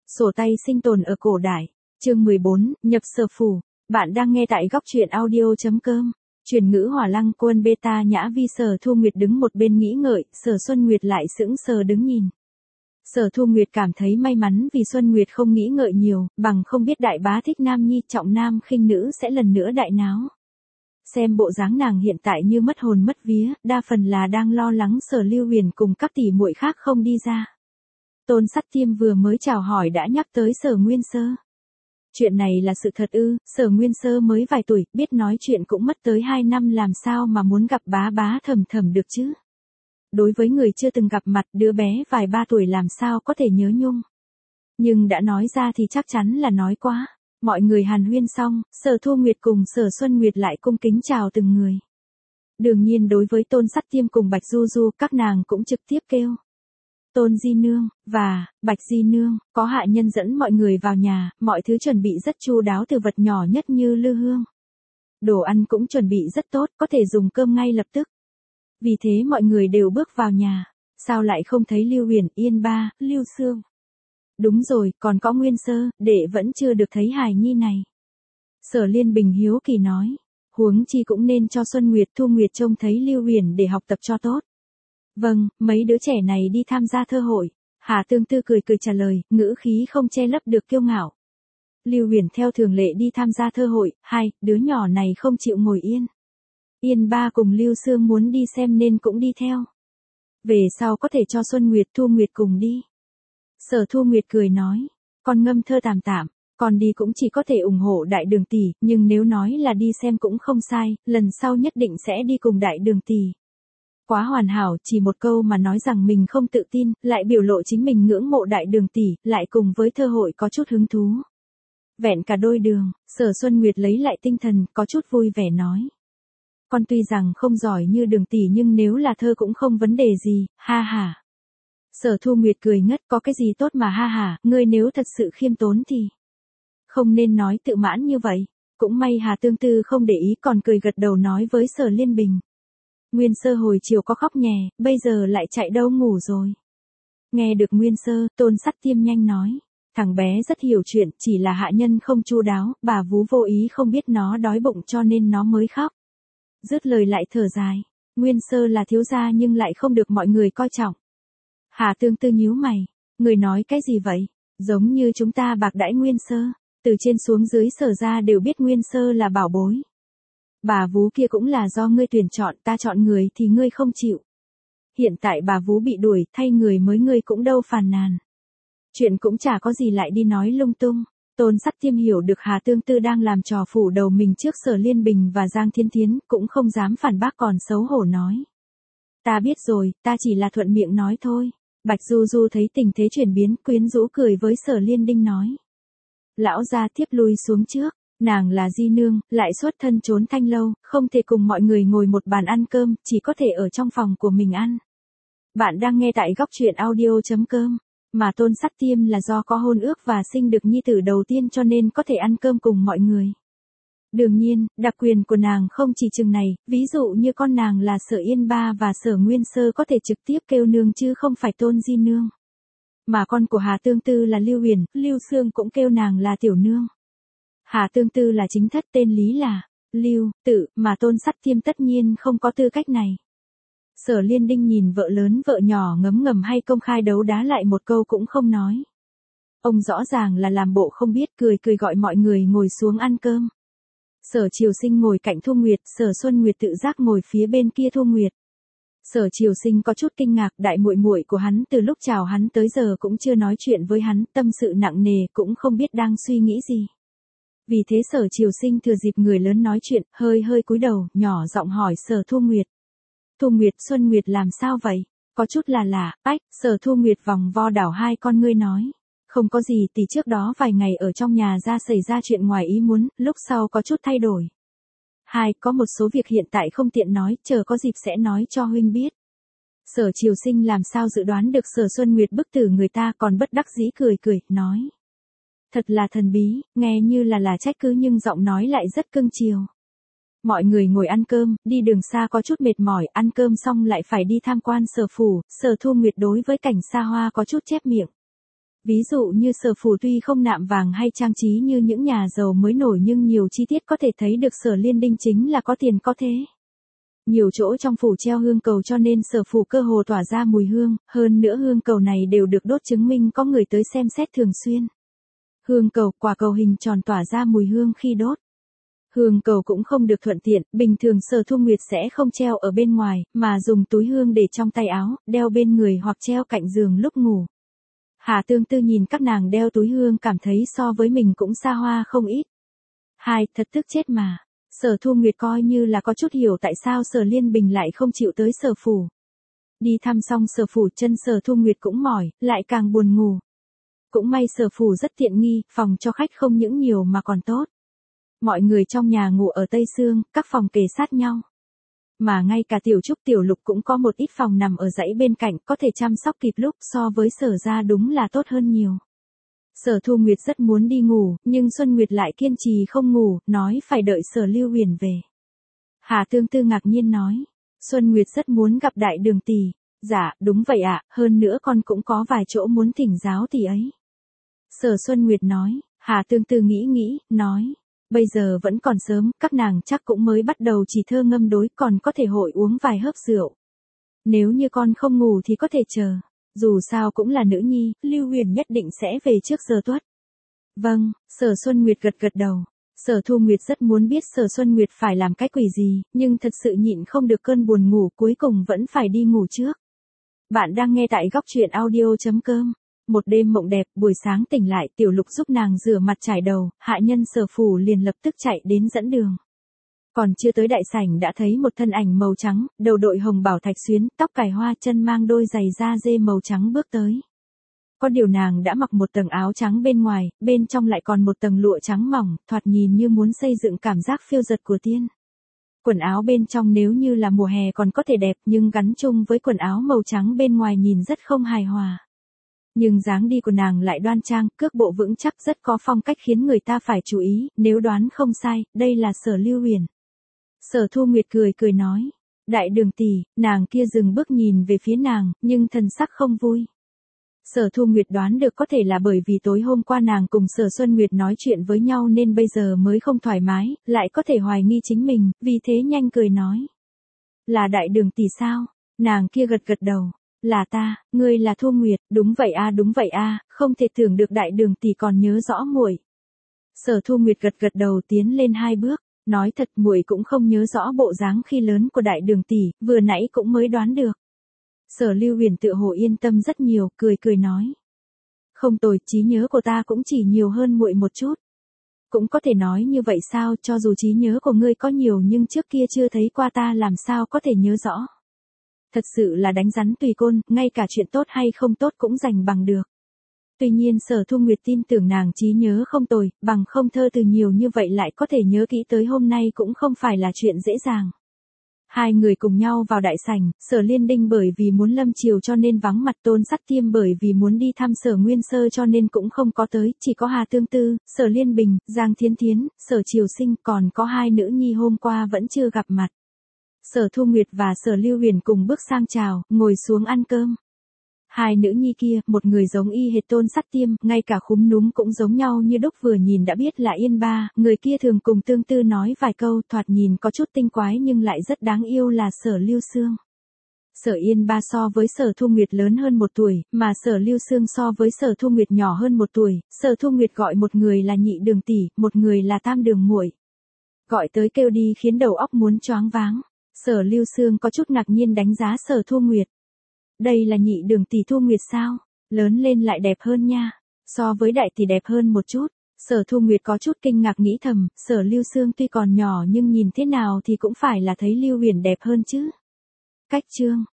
Sổ tay sinh tồn ở cổ đại. Chương 14, nhập sở phủ. Bạn đang nghe tại góc truyện audio.com. Truyền ngữ Hỏa Lăng Quân beta nhã vi. Sở Thu Nguyệt đứng một bên nghĩ ngợi, Sở Xuân Nguyệt lại sững sờ đứng nhìn. Sở Thu Nguyệt cảm thấy may mắn vì Xuân Nguyệt không nghĩ ngợi nhiều, bằng không biết đại bá thích nam nhi trọng nam khinh nữ sẽ lần nữa đại náo. Xem bộ dáng nàng hiện tại như mất hồn mất vía, đa phần là đang lo lắng Sở Lưu Huyền cùng các tỷ muội khác không đi ra. Tôn Sắt Tiêm vừa mới chào hỏi đã nhắc tới Sở Nguyên Sơ. Chuyện này là sự thật ư? Sở Nguyên Sơ mới vài tuổi, biết nói chuyện cũng mất tới 2 năm, làm sao mà muốn gặp bá bá thầm thầm được chứ? Đối với người chưa từng gặp mặt, đứa bé vài ba tuổi làm sao có thể nhớ nhung. Nhưng đã nói ra thì chắc chắn là nói quá. Mọi người hàn huyên xong, Sở Thu Nguyệt cùng Sở Xuân Nguyệt lại cung kính chào từng người. Đương nhiên đối với Tôn Sắt Tiêm cùng Bạch Du Du, các nàng cũng trực tiếp kêu Tôn Di Nương, và Bạch Di Nương. Có hạ nhân dẫn mọi người vào nhà, mọi thứ chuẩn bị rất chu đáo, từ vật nhỏ nhất như lư hương. Đồ ăn cũng chuẩn bị rất tốt, có thể dùng cơm ngay lập tức. Vì thế mọi người đều bước vào nhà. Sao lại không thấy Lưu Huyền, Yên Ba, Lưu Sương? Đúng rồi, còn có Nguyên Sơ, đệ vẫn chưa được thấy hài nhi này. Sở Liên Bình hiếu kỳ nói. Huống chi cũng nên cho Xuân Nguyệt, Thu Nguyệt trông thấy Lưu Huyền để học tập cho tốt. Vâng, mấy đứa trẻ này đi tham gia thơ hội. Hà Tương Tư cười cười trả lời, ngữ khí không che lấp được kiêu ngạo. Lưu Huyền theo thường lệ đi tham gia thơ hội, hai đứa nhỏ này không chịu ngồi yên. Yên Ba cùng Lưu Sương muốn đi xem nên cũng đi theo. Về sau có thể cho Xuân Nguyệt, Thu Nguyệt cùng đi. Sở Thu Nguyệt cười nói, con ngâm thơ tạm tạm, con đi cũng chỉ có thể ủng hộ Đại Đường tỷ, nhưng nếu nói là đi xem cũng không sai, lần sau nhất định sẽ đi cùng Đại Đường tỷ. Quá hoàn hảo, chỉ một câu mà nói rằng mình không tự tin, lại biểu lộ chính mình ngưỡng mộ Đại Đường tỷ, lại cùng với thơ hội có chút hứng thú. Vẹn cả đôi đường, Sở Xuân Nguyệt lấy lại tinh thần, có chút vui vẻ nói. Con tuy rằng không giỏi như Đường tỷ nhưng nếu là thơ cũng không vấn đề gì, ha ha. Sở Thu Nguyệt cười ngất, có cái gì tốt mà ha ha, ngươi nếu thật sự khiêm tốn thì không nên nói tự mãn như vậy. Cũng may Hà Tương Tư không để ý, còn cười gật đầu nói với Sở Liên Bình. Nguyên Sơ hồi chiều có khóc nhè, bây giờ lại chạy đâu ngủ rồi. Nghe được Nguyên Sơ, Tôn Sắt Tiêm nhanh nói. Thằng bé rất hiểu chuyện, chỉ là hạ nhân không chu đáo, bà vú vô ý không biết nó đói bụng cho nên nó mới khóc. Dứt lời lại thở dài. Nguyên Sơ là thiếu gia nhưng lại không được mọi người coi trọng. Hà Tương Tư nhíu mày. Người nói cái gì vậy? Giống như chúng ta bạc đãi Nguyên Sơ. Từ trên xuống dưới Sở ra đều biết Nguyên Sơ là bảo bối. Bà vú kia cũng là do ngươi tuyển chọn, ta chọn người thì ngươi không chịu. Hiện tại bà vú bị đuổi, thay người mới ngươi cũng đâu phàn nàn. Chuyện cũng chả có gì lại đi nói lung tung. Tôn Sắt Tiêm hiểu được Hà Tương Tư đang làm trò phủ đầu mình trước Sở Liên Bình và Giang Thiên Thiến, cũng không dám phản bác còn xấu hổ nói. Ta biết rồi, ta chỉ là thuận miệng nói thôi. Bạch Du Du thấy tình thế chuyển biến, quyến rũ cười với Sở Liên Đinh nói. Lão gia tiếp lui xuống trước. Nàng là Di Nương, lại xuất thân trốn thanh lâu, không thể cùng mọi người ngồi một bàn ăn cơm, chỉ có thể ở trong phòng của mình ăn. Bạn đang nghe tại góc truyện audio.com, mà Tôn Sắt Tiêm là do có hôn ước và sinh được nhi tử đầu tiên cho nên có thể ăn cơm cùng mọi người. Đương nhiên, đặc quyền của nàng không chỉ chừng này, ví dụ như con nàng là Sở Yên Ba và Sở Nguyên Sơ có thể trực tiếp kêu nương chứ không phải Tôn Di Nương. Mà con của Hà Tương Tư là Lưu Huyền, Lưu Sương cũng kêu nàng là Tiểu Nương. Hà Tương Tư là chính thất, tên lý là Lưu Tự, mà Tôn Sắt Tiêm tất nhiên không có tư cách này. Sở Liên Đinh nhìn vợ lớn vợ nhỏ ngấm ngầm hay công khai đấu đá lại một câu cũng không nói. Ông rõ ràng là làm bộ không biết, cười cười gọi mọi người ngồi xuống ăn cơm. Sở Triều Sinh ngồi cạnh Thu Nguyệt, Sở Xuân Nguyệt tự giác ngồi phía bên kia Thu Nguyệt. Sở Triều Sinh có chút kinh ngạc, đại muội muội của hắn từ lúc chào hắn tới giờ cũng chưa nói chuyện với hắn, tâm sự nặng nề cũng không biết đang suy nghĩ gì. Vì thế Sở Triều Sinh thừa dịp người lớn nói chuyện, hơi cúi đầu, nhỏ giọng hỏi Sở Thu Nguyệt. Thu Nguyệt, Xuân Nguyệt làm sao vậy? Có chút là lạ, ách, Sở Thu Nguyệt vòng vo đảo hai con ngươi nói. Không có gì, tỷ trước đó vài ngày ở trong nhà ra xảy ra chuyện ngoài ý muốn, lúc sau có chút thay đổi. Hai, có một số việc hiện tại không tiện nói, chờ có dịp sẽ nói cho huynh biết. Sở Triều Sinh làm sao dự đoán được Sở Xuân Nguyệt bức tử người ta, còn bất đắc dĩ cười, nói. Thật là thần bí, nghe như là trách cứ nhưng giọng nói lại rất cưng chiều. Mọi người ngồi ăn cơm, đi đường xa có chút mệt mỏi, ăn cơm xong lại phải đi tham quan Sở phủ, Sở Thu Nguyệt đối với cảnh xa hoa có chút chép miệng. Ví dụ như Sở phủ tuy không nạm vàng hay trang trí như những nhà giàu mới nổi nhưng nhiều chi tiết có thể thấy được Sở Liên Đinh chính là có tiền có thế. Nhiều chỗ trong phủ treo hương cầu cho nên Sở phủ cơ hồ tỏa ra mùi hương, hơn nữa hương cầu này đều được đốt chứng minh có người tới xem xét thường xuyên. Hương cầu, quả cầu hình tròn tỏa ra mùi hương khi đốt. Hương cầu cũng không được thuận tiện, bình thường Sở Thu Nguyệt sẽ không treo ở bên ngoài, mà dùng túi hương để trong tay áo, đeo bên người hoặc treo cạnh giường lúc ngủ. Hà Tương Tư nhìn các nàng đeo túi hương cảm thấy so với mình cũng xa hoa không ít. Thật tức chết mà. Sở Thu Nguyệt coi như là có chút hiểu tại sao Sở Liên Bình lại không chịu tới Sở phủ. Đi thăm xong Sở phủ chân Sở Thu Nguyệt cũng mỏi, lại càng buồn ngủ. Cũng may Sở phủ rất tiện nghi, phòng cho khách không những nhiều mà còn tốt. Mọi người trong nhà ngủ ở Tây Sương, các phòng kề sát nhau. Mà ngay cả Tiểu Trúc Tiểu Lục cũng có một ít phòng nằm ở dãy bên cạnh có thể chăm sóc kịp lúc so với Sở ra đúng là tốt hơn nhiều. Sở Thu Nguyệt rất muốn đi ngủ, nhưng Xuân Nguyệt lại kiên trì không ngủ, nói phải đợi Sở Lưu Huyền về. Hà Tương Tư ngạc nhiên nói, Xuân Nguyệt rất muốn gặp Đại Đường tỷ. Dạ, đúng vậy ạ, hơn nữa con cũng có vài chỗ muốn thỉnh giáo tỷ ấy. Sở Xuân Nguyệt nói, Hà Tương Tư nghĩ, nói, bây giờ vẫn còn sớm, các nàng chắc cũng mới bắt đầu chỉ thơ ngâm đối còn có thể hội uống vài hớp rượu. Nếu như con không ngủ thì có thể chờ. Dù sao cũng là nữ nhi, Lưu Huyền nhất định sẽ về trước giờ tuất. Vâng, Sở Xuân Nguyệt gật đầu. Sở Thu Nguyệt rất muốn biết Sở Xuân Nguyệt phải làm cái quỷ gì, nhưng thật sự nhịn không được cơn buồn ngủ cuối cùng vẫn phải đi ngủ trước. Bạn đang nghe tại góc truyện audio.com. Một đêm mộng đẹp, buổi sáng tỉnh lại Tiểu Lục giúp nàng rửa mặt trải đầu, hạ nhân Sở phủ liền lập tức chạy đến dẫn đường. Còn chưa tới đại sảnh đã thấy một thân ảnh màu trắng, đầu đội hồng bảo thạch xuyến, tóc cài hoa, chân mang đôi giày da dê màu trắng bước tới. Có điều nàng đã mặc một tầng áo trắng bên ngoài, bên trong lại còn một tầng lụa trắng mỏng, thoạt nhìn như muốn xây dựng cảm giác phiêu dật của tiên. Quần áo bên trong nếu như là mùa hè còn có thể đẹp nhưng gắn chung với quần áo màu trắng bên ngoài nhìn rất không hài hòa. Nhưng dáng đi của nàng lại đoan trang, cước bộ vững chắc rất có phong cách khiến người ta phải chú ý, nếu đoán không sai, đây là Sở Lưu Huyền. Sở Thu Nguyệt cười nói, Đại Đường tỷ, nàng kia dừng bước nhìn về phía nàng, nhưng thần sắc không vui. Sở Thu Nguyệt đoán được có thể là bởi vì tối hôm qua nàng cùng Sở Xuân Nguyệt nói chuyện với nhau nên bây giờ mới không thoải mái, lại có thể hoài nghi chính mình, vì thế nhanh cười nói. Là Đại Đường tỷ sao? Nàng kia gật đầu. Là ta, ngươi là Thu Nguyệt, đúng vậy a, không thể tưởng được Đại Đường tỷ còn nhớ rõ muội. Sở Thu Nguyệt gật đầu tiến lên 2 bước. Nói thật muội cũng không nhớ rõ bộ dáng khi lớn của Đại Đường tỷ, vừa nãy cũng mới đoán được. Sở Lưu Huyền tựa hồ yên tâm rất nhiều, cười nói. Không tồi, trí nhớ của ta cũng chỉ nhiều hơn muội một chút. Cũng có thể nói như vậy sao, cho dù trí nhớ của ngươi có nhiều nhưng trước kia chưa thấy qua ta làm sao có thể nhớ rõ. Thật sự là đánh rắn tùy côn, ngay cả chuyện tốt hay không tốt cũng giành bằng được. Tuy nhiên Sở Thu Nguyệt tin tưởng nàng trí nhớ không tồi, bằng không thơ từ nhiều như vậy lại có thể nhớ kỹ tới hôm nay cũng không phải là chuyện dễ dàng. Hai người cùng nhau vào đại sảnh, Sở Liên Đinh bởi vì muốn lâm triều cho nên vắng mặt, Tôn Sắt Tiêm bởi vì muốn đi thăm Sở Nguyên Sơ cho nên cũng không có tới, chỉ có Hà Tương Tư, Sở Liên Bình, Giang Thiến Thiến, Sở Triều Sinh, còn có 2 nữ nhi hôm qua vẫn chưa gặp mặt. Sở Thu Nguyệt và Sở Lưu Huyền cùng bước sang chào, ngồi xuống ăn cơm. 2 nữ nhi kia, một người giống y hệt Tôn Sắt Tiêm, ngay cả khúm núm cũng giống nhau như đúc, vừa nhìn đã biết là Yên Ba, người kia thường cùng Tương Tư nói vài câu, thoạt nhìn có chút tinh quái nhưng lại rất đáng yêu là Sở Lưu Xương. Sở Yên Ba so với Sở Thu Nguyệt lớn hơn 1 tuổi, mà Sở Lưu Xương so với Sở Thu Nguyệt nhỏ hơn 1 tuổi, Sở Thu Nguyệt gọi một người là Nhị Đường tỷ, một người là Tam Đường muội. Gọi tới kêu đi khiến đầu óc muốn choáng váng. Sở Lưu Xương có chút ngạc nhiên đánh giá Sở Thu Nguyệt. Đây là Nhị Đường tỷ Thu Nguyệt sao? Lớn lên lại đẹp hơn nha. So với đại tỷ đẹp hơn một chút. Sở Thu Nguyệt có chút kinh ngạc nghĩ thầm, Sở Lưu Xương tuy còn nhỏ nhưng nhìn thế nào thì cũng phải là thấy Lưu Huyền đẹp hơn chứ. Cách chương